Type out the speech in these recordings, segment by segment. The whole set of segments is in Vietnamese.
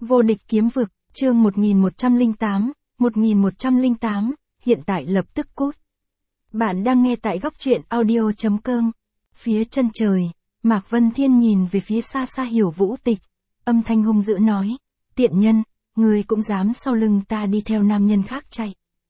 Vô địch kiếm vực, chương 1108, hiện tại lập tức cút. Bạn đang nghe tại góc truyện audio.com. Phía chân trời, Mạc Vân Thiên nhìn về phía xa xa Hiểu Vũ Tịch, âm thanh hung dữ nói, tiện nhân, ngươi cũng dám sau lưng ta đi theo nam nhân khác chạy.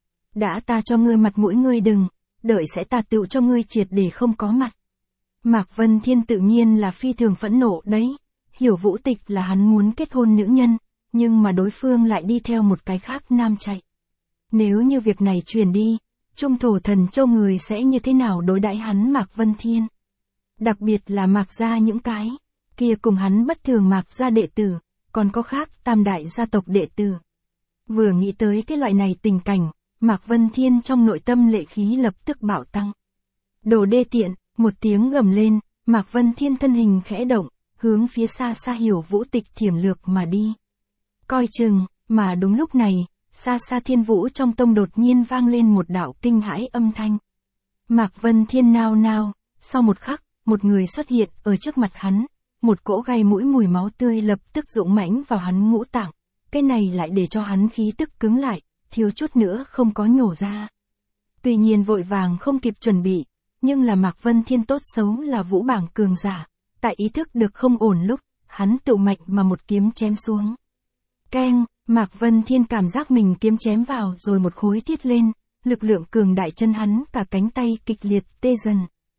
Đã ta cho ngươi mặt mũi ngươi đừng, đợi sẽ ta tựu cho ngươi triệt để không có mặt. Mạc Vân Thiên tự nhiên là phi thường phẫn nộ đấy, Hiểu Vũ Tịch là hắn muốn kết hôn nữ nhân, nhưng mà đối phương lại đi theo một cái khác nam chạy. Nếu như việc này truyền đi, Trung Thổ Thần Châu người sẽ như thế nào đối đãi hắn Mạc Vân Thiên? Đặc biệt là Mạc gia những cái kia cùng hắn bất thường Mạc gia đệ tử, còn có khác tam đại gia tộc đệ tử. Vừa nghĩ tới cái loại này tình cảnh, Mạc Vân Thiên trong nội tâm lệ khí lập tức bạo tăng. Đồ đê tiện, một tiếng gầm lên, Mạc Vân Thiên thân hình khẽ động, hướng phía xa xa Hiểu Vũ Tịch thiểm lược mà đi. Coi chừng, mà đúng lúc này, xa xa Thiên Vũ trong tông đột nhiên vang lên một đạo kinh hãi âm thanh. Mạc Vân Thiên nao nao, sau một khắc, một người xuất hiện ở trước mặt hắn, một cỗ gai mũi mùi máu tươi lập tức dũng mãnh vào hắn ngũ tạng, cái này lại để cho hắn khí tức cứng lại, thiếu chút nữa không có nhổ ra. Tuy nhiên vội vàng không kịp chuẩn bị, nhưng là Mạc Vân Thiên tốt xấu là vũ bảng cường giả, tại ý thức được không ổn lúc, hắn tự mạnh mà một kiếm chém xuống. Keng, Mạc Vân Thiên cảm giác mình kiếm chém vào rồi một khối thiết lên, lực lượng cường đại chân hắn cả cánh tay kịch liệt tê dần.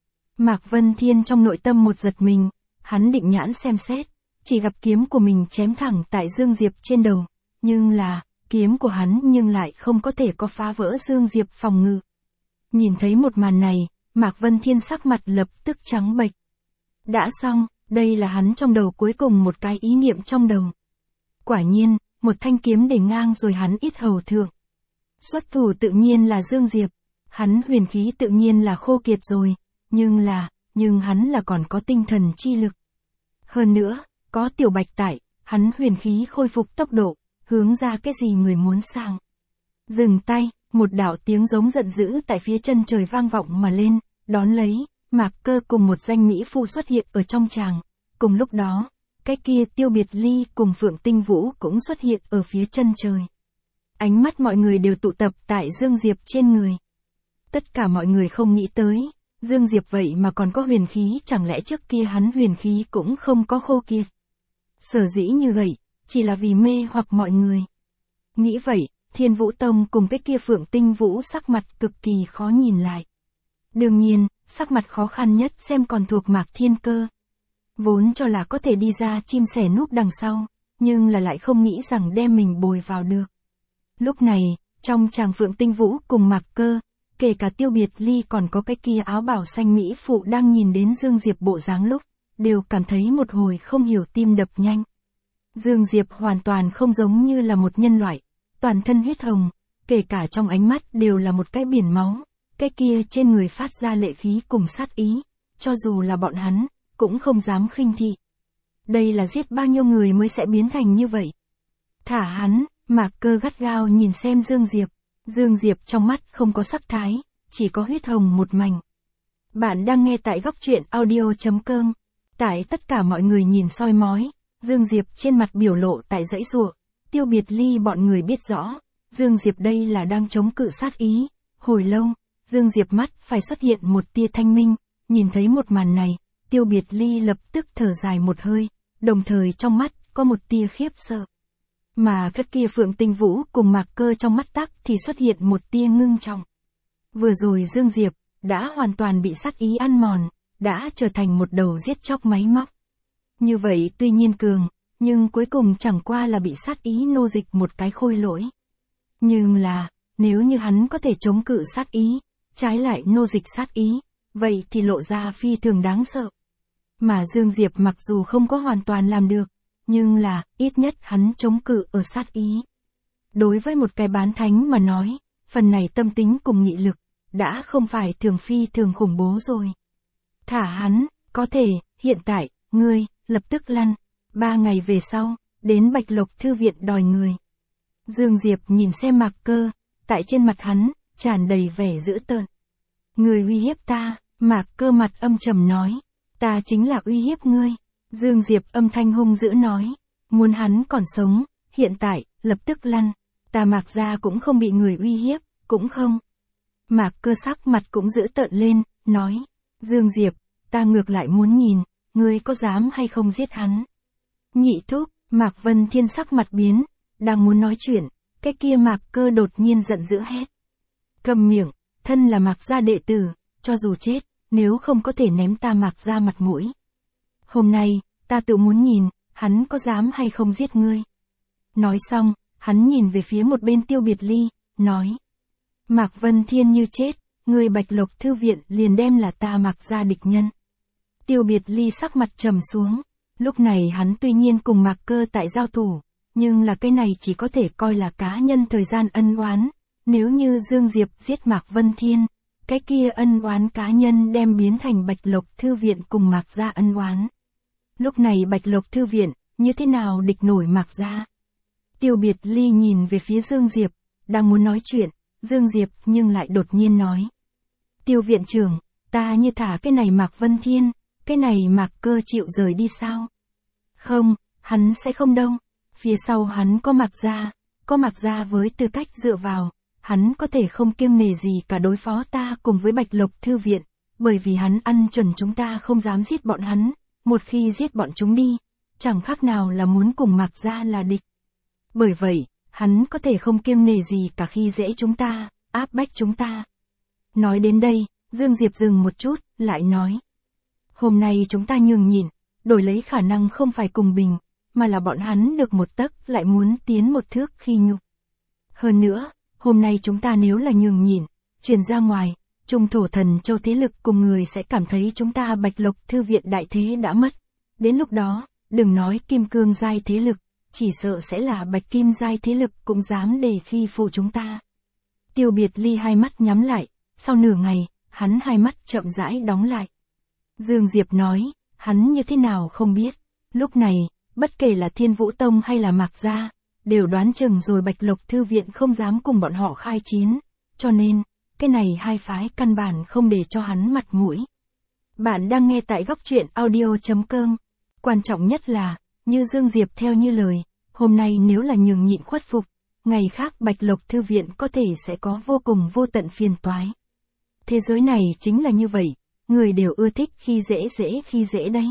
Mạc Vân Thiên trong nội tâm một giật mình, hắn định nhãn xem xét, chỉ gặp kiếm của mình chém thẳng tại Dương Diệp trên đầu, nhưng là, kiếm của hắn nhưng lại không có thể có phá vỡ Dương Diệp phòng ngự. Nhìn thấy một màn này, Mạc Vân Thiên sắc mặt lập tức trắng bệch. Đã xong, đây là hắn trong đầu cuối cùng một cái ý niệm trong đầu. Quả nhiên, một thanh kiếm để ngang rồi hắn ít hầu thượng. Xuất thủ tự nhiên là Dương Diệp, hắn huyền khí tự nhiên là khô kiệt rồi, nhưng hắn là còn có tinh thần chi lực. Hơn nữa, có Tiểu Bạch tại, hắn huyền khí khôi phục tốc độ, hướng ra cái gì người muốn sang. Dừng tay, một đạo tiếng giống giận dữ tại phía chân trời vang vọng mà lên, đón lấy, Mạc Cơ cùng một danh mỹ phu xuất hiện ở trong tràng. Cùng lúc đó, cái kia Tiêu Biệt Ly cùng Phượng Tinh Vũ cũng xuất hiện ở phía chân trời. Ánh mắt mọi người đều tụ tập tại Dương Diệp trên người. Tất cả mọi người không nghĩ tới, Dương Diệp vậy mà còn có huyền khí, chẳng lẽ trước kia hắn huyền khí cũng không có khô kiệt. Sở dĩ như vậy, chỉ là vì mê hoặc mọi người. Nghĩ vậy, Thiên Vũ Tông cùng cái kia Phượng Tinh Vũ sắc mặt cực kỳ khó nhìn lại. Đương nhiên, sắc mặt khó khăn nhất xem còn thuộc Mạc Thiên Cơ. Vốn cho là có thể đi ra chim sẻ núp đằng sau, nhưng là lại không nghĩ rằng đem mình bồi vào được. Lúc này, trong tràng Phượng Tinh Vũ cùng Mạc Cơ, kể cả Tiêu Biệt Ly còn có cái kia áo bảo xanh mỹ phụ đang nhìn đến Dương Diệp bộ dáng lúc, đều cảm thấy một hồi không hiểu tim đập nhanh. Dương Diệp hoàn toàn không giống như là một nhân loại, toàn thân huyết hồng, kể cả trong ánh mắt đều là một cái biển máu, cái kia trên người phát ra lệ khí cùng sát ý, cho dù là bọn hắn, cũng không dám khinh thị. Đây là giết bao nhiêu người mới sẽ biến thành như vậy. Thả hắn, Mạc Cơ gắt gao nhìn xem Dương Diệp. Dương Diệp trong mắt không có sắc thái, chỉ có huyết hồng một mảnh. Bạn đang nghe tại góc truyện audio.com. Tại tất cả mọi người nhìn soi mói, Dương Diệp trên mặt biểu lộ tại dãy giụa. Tiêu Biệt Ly bọn người biết rõ, Dương Diệp đây là đang chống cự sát ý. Hồi lâu, Dương Diệp mắt phải xuất hiện một tia thanh minh, nhìn thấy một màn này, Tiêu Biệt Ly lập tức thở dài một hơi, đồng thời trong mắt có một tia khiếp sợ. Mà các kia Phượng Tinh Vũ cùng Mạc Cơ trong mắt tắc thì xuất hiện một tia ngưng trọng. Vừa rồi Dương Diệp đã hoàn toàn bị sát ý ăn mòn, đã trở thành một đầu giết chóc máy móc. Như vậy tuy nhiên cường, nhưng cuối cùng chẳng qua là bị sát ý nô dịch một cái khôi lỗi. Nhưng là, nếu như hắn có thể chống cự sát ý, trái lại nô dịch sát ý, vậy thì lộ ra phi thường đáng sợ. Mà Dương Diệp mặc dù không có hoàn toàn làm được, nhưng là, ít nhất hắn chống cự ở sát ý. Đối với một cái bán thánh mà nói, phần này tâm tính cùng nghị lực, đã không phải thường phi thường khủng bố rồi. Thả hắn, có thể, hiện tại, ngươi, lập tức lăn, 3 ngày về sau, đến Bạch Lộc Thư viện đòi người. Dương Diệp nhìn xem Mạc Cơ, tại trên mặt hắn, tràn đầy vẻ dữ tợn. Người uy hiếp ta, Mạc Cơ mặt âm trầm nói, ta chính là uy hiếp ngươi. Dương Diệp âm thanh hung dữ nói, muốn hắn còn sống, hiện tại, lập tức lăn. Ta Mạc gia cũng không bị người uy hiếp, cũng không. Mạc Cơ sắc mặt cũng dữ tợn lên, nói, Dương Diệp, ta ngược lại muốn nhìn, ngươi có dám hay không giết hắn. Nhị thúc, Mạc Vân Thiên sắc mặt biến, đang muốn nói chuyện, cái kia Mạc Cơ đột nhiên giận dữ hét. Cầm miệng, thân là Mạc gia đệ tử, cho dù chết, nếu không có thể ném ta Mạc gia mặt mũi. Hôm nay, ta tự muốn nhìn, hắn có dám hay không giết ngươi. Nói xong, hắn nhìn về phía một bên Tiêu Biệt Ly, nói. Mạc Vân Thiên như chết, người Bạch Lộc Thư viện liền đem là ta Mạc gia địch nhân. Tiêu Biệt Ly sắc mặt trầm xuống, lúc này hắn tuy nhiên cùng Mạc Cơ tại giao thủ, nhưng là cái này chỉ có thể coi là cá nhân thời gian ân oán. Nếu như Dương Diệp giết Mạc Vân Thiên, cái kia ân oán cá nhân đem biến thành Bạch Lộc Thư viện cùng Mạc gia ân oán. Lúc này Bạch Lộc Thư viện, như thế nào địch nổi Mạc gia? Tiêu Biệt Ly nhìn về phía Dương Diệp, đang muốn nói chuyện, Dương Diệp nhưng lại đột nhiên nói. Tiêu viện trưởng, ta như thả cái này Mạc Vân Thiên, cái này Mạc Cơ chịu rời đi sao? Không, hắn sẽ không đâu. Phía sau hắn có Mạc gia với tư cách dựa vào, hắn có thể không kiêng nể gì cả đối phó ta cùng với Bạch Lộc Thư viện, bởi vì hắn ăn chuẩn chúng ta không dám giết bọn hắn, một khi giết bọn chúng đi, chẳng khác nào là muốn cùng Mạc gia là địch. Bởi vậy, hắn có thể không kiêng nể gì cả khi dễ chúng ta, áp bách chúng ta. Nói đến đây, Dương Diệp dừng một chút, lại nói. Hôm nay chúng ta nhường nhịn, đổi lấy khả năng không phải cùng bình, mà là bọn hắn được một tấc lại muốn tiến một thước khi nhục. Hơn nữa, hôm nay chúng ta nếu là nhường nhịn, truyền ra ngoài, Trung Thổ Thần Châu thế lực cùng người sẽ cảm thấy chúng ta Bạch Lộc Thư viện đại thế đã mất. Đến lúc đó, đừng nói kim cương giai thế lực, chỉ sợ sẽ là bạch kim giai thế lực cũng dám để khi phụ chúng ta. Tiêu Biệt Ly hai mắt nhắm lại, sau nửa ngày, hắn hai mắt chậm rãi đóng lại. Dương Diệp nói, hắn như thế nào không biết. Lúc này, bất kể là Thiên Vũ Tông hay là Mạc gia, đều đoán chừng rồi Bạch Lộc Thư viện không dám cùng bọn họ khai chiến, cho nên, cái này hai phái căn bản không để cho hắn mặt mũi. Bạn đang nghe tại góc truyện audio.com. Quan trọng nhất là, như Dương Diệp theo như lời, hôm nay nếu là nhường nhịn khuất phục, ngày khác Bạch Lộc Thư viện có thể sẽ có vô cùng vô tận phiền toái. Thế giới này chính là như vậy, người đều ưa thích khi dễ đấy.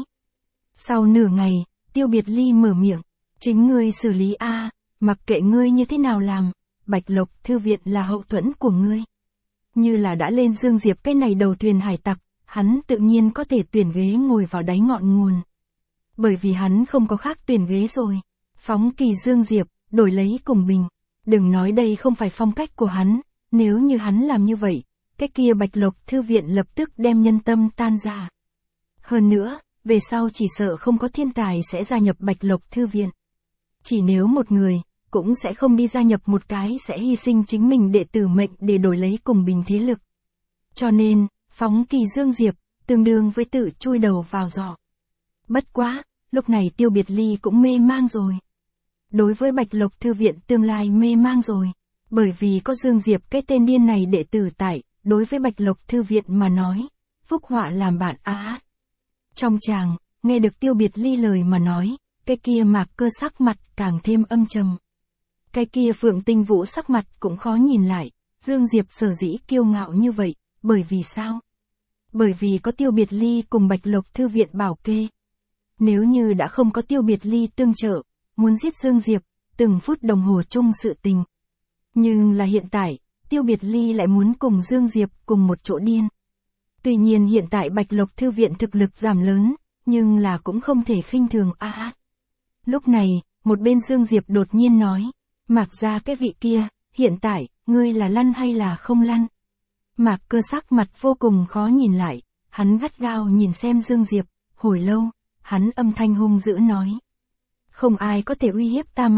Sau nửa ngày, Tiêu Biệt Ly mở miệng, chính ngươi xử lý a, mặc kệ ngươi như thế nào làm, Bạch Lộc Thư viện là hậu thuẫn của ngươi. Như là đã lên Dương Diệp cái này đầu thuyền hải tặc, hắn tự nhiên có thể tuyển ghế ngồi vào đáy ngọn nguồn. Bởi vì hắn không có khác tuyển ghế rồi. Phóng kỳ Dương Diệp, đổi lấy cùng bình. Đừng nói đây không phải phong cách của hắn, nếu như hắn làm như vậy, cái kia Bạch Lộc Thư viện lập tức đem nhân tâm tan ra. Hơn nữa, về sau chỉ sợ không có thiên tài sẽ gia nhập Bạch Lộc Thư viện. Chỉ nếu một người, cũng sẽ không đi gia nhập một cái sẽ hy sinh chính mình đệ tử mệnh để đổi lấy cùng bình thế lực. Cho nên, phóng kỳ Dương Diệp, tương đương với tự chui đầu vào giỏ. Bất quá, lúc này Tiêu Biệt Ly cũng mê mang rồi. Đối với Bạch Lộc Thư viện tương lai mê mang rồi, bởi vì có Dương Diệp cái tên điên này đệ tử tại, đối với Bạch Lộc Thư viện mà nói, phúc họa làm bạn á. Trong tràng, nghe được Tiêu Biệt Ly lời mà nói, cái kia Mạc Cơ sắc mặt càng thêm âm trầm. Cái kia Phượng Tinh Vũ sắc mặt cũng khó nhìn lại, Dương Diệp sở dĩ kiêu ngạo như vậy, bởi vì sao? Bởi vì có Tiêu Biệt Ly cùng Bạch Lộc Thư viện bảo kê. Nếu như đã không có Tiêu Biệt Ly tương trợ, muốn giết Dương Diệp, từng phút đồng hồ chung sự tình. Nhưng là hiện tại, Tiêu Biệt Ly lại muốn cùng Dương Diệp cùng một chỗ điên. Tuy nhiên hiện tại Bạch Lộc Thư viện thực lực giảm lớn, nhưng là cũng không thể khinh thường a. Lúc này, một bên Dương Diệp đột nhiên nói, Mạc gia cái vị kia, hiện tại, ngươi là lăn hay là không lăn? Mạc Cơ sắc mặt vô cùng khó nhìn lại, hắn gắt gao nhìn xem Dương Diệp, hồi lâu, hắn âm thanh hung dữ nói. Không ai có thể uy hiếp ta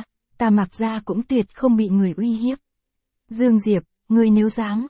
Mạc gia cũng tuyệt không bị người uy hiếp. Dương Diệp, ngươi nếu dám,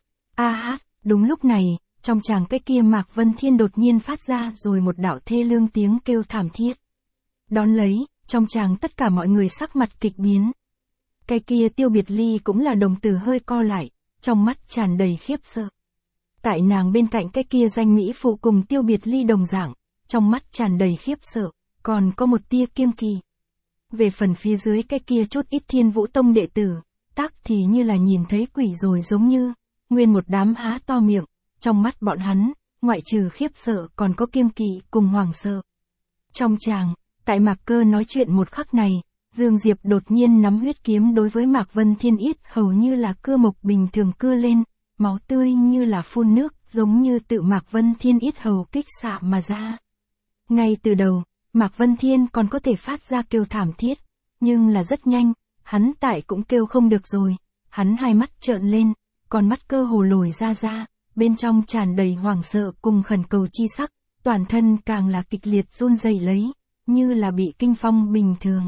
đúng lúc này, trong tràng cái kia Mạc Vân Thiên đột nhiên phát ra rồi một đạo thê lương tiếng kêu thảm thiết. Đón lấy, trong tràng tất cả mọi người sắc mặt kịch biến. Cái kia Tiêu Biệt Ly cũng là đồng tử hơi co lại, trong mắt tràn đầy khiếp sợ. Tại nàng bên cạnh cái kia danh mỹ phụ cùng Tiêu Biệt Ly đồng dạng, trong mắt tràn đầy khiếp sợ, còn có một tia kiêng kỳ. Về phần phía dưới cái kia chút ít Thiên Vũ Tông đệ tử, tắc thì như là nhìn thấy quỷ rồi giống như, nguyên một đám há to miệng, trong mắt bọn hắn, ngoại trừ khiếp sợ còn có kiêng kỵ cùng hoảng sợ. Trong tràng, tại Mạc Cơ nói chuyện một khắc này, Dương Diệp đột nhiên nắm huyết kiếm đối với Mạc Vân Thiên yết hầu như là cưa mộc bình thường cưa lên, máu tươi như là phun nước, giống như tự Mạc Vân Thiên yết hầu kích xạ mà ra. Ngay từ đầu, Mạc Vân Thiên còn có thể phát ra kêu thảm thiết, nhưng là rất nhanh, hắn tại cũng kêu không được rồi, hắn hai mắt trợn lên, con mắt cơ hồ lồi ra, bên trong tràn đầy hoảng sợ cùng khẩn cầu chi sắc, toàn thân càng là kịch liệt run rẩy lấy, như là bị kinh phong bình thường.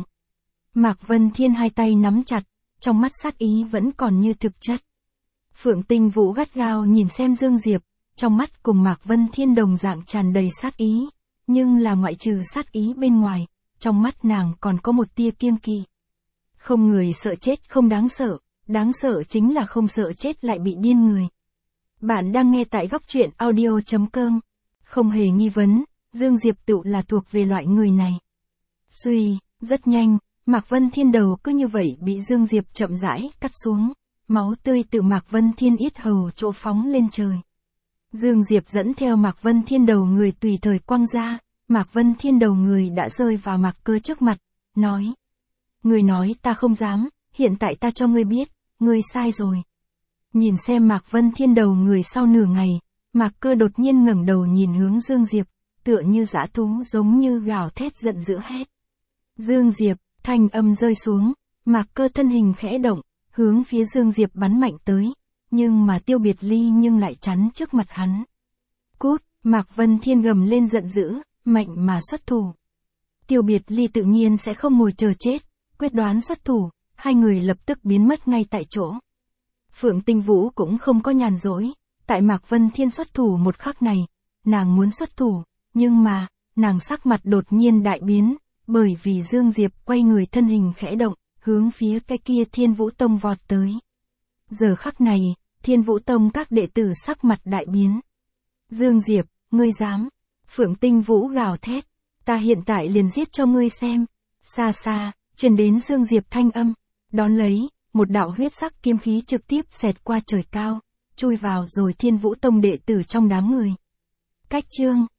Mạc Vân Thiên hai tay nắm chặt, trong mắt sát ý vẫn còn như thực chất. Phượng Tinh Vũ gắt gao nhìn xem Dương Diệp, trong mắt cùng Mạc Vân Thiên đồng dạng tràn đầy sát ý, nhưng là ngoại trừ sát ý bên ngoài, trong mắt nàng còn có một tia kiêng kỵ. Không người sợ chết không đáng sợ chính là không sợ chết lại bị điên người. Bạn đang nghe tại góc truyện audio.com. Không hề nghi vấn, Dương Diệp tự là thuộc về loại người này. Suy, rất nhanh, Mạc Vân Thiên đầu cứ như vậy bị Dương Diệp chậm rãi cắt xuống, máu tươi từ Mạc Vân Thiên yết hầu chỗ phóng lên trời. Dương Diệp dẫn theo Mạc Vân Thiên đầu người tùy thời quăng ra, Mạc Vân Thiên đầu người đã rơi vào Mạc Cơ trước mặt, nói. Người nói ta không dám, hiện tại ta cho ngươi biết, ngươi sai rồi. Nhìn xem Mạc Vân Thiên đầu người sau nửa ngày, Mạc Cơ đột nhiên ngẩng đầu nhìn hướng Dương Diệp, tựa như dã thú giống như gào thét giận dữ hét. Dương Diệp, thanh âm rơi xuống, Mạc Cơ thân hình khẽ động, hướng phía Dương Diệp bắn mạnh tới, nhưng mà Tiêu Biệt Ly nhưng lại chắn trước mặt hắn. Cút, Mạc Vân Thiên gầm lên giận dữ, mạnh mà xuất thủ. Tiêu Biệt Ly tự nhiên sẽ không ngồi chờ chết, quyết đoán xuất thủ, hai người lập tức biến mất ngay tại chỗ. Phượng Tinh Vũ cũng không có nhàn rỗi, tại Mạc Vân Thiên xuất thủ một khắc này, nàng muốn xuất thủ, nhưng mà, nàng sắc mặt đột nhiên đại biến, bởi vì Dương Diệp quay người thân hình khẽ động, hướng phía cái kia Thiên Vũ Tông vọt tới. Giờ khắc này, Thiên Vũ Tông các đệ tử sắc mặt đại biến. Dương Diệp, ngươi dám? Phượng Tinh Vũ gào thét, ta hiện tại liền giết cho ngươi xem. Xa xa, truyền đến Dương Diệp thanh âm, đón lấy, một đạo huyết sắc kiếm khí trực tiếp xẹt qua trời cao, chui vào rồi Thiên Vũ Tông đệ tử trong đám người. Cách chương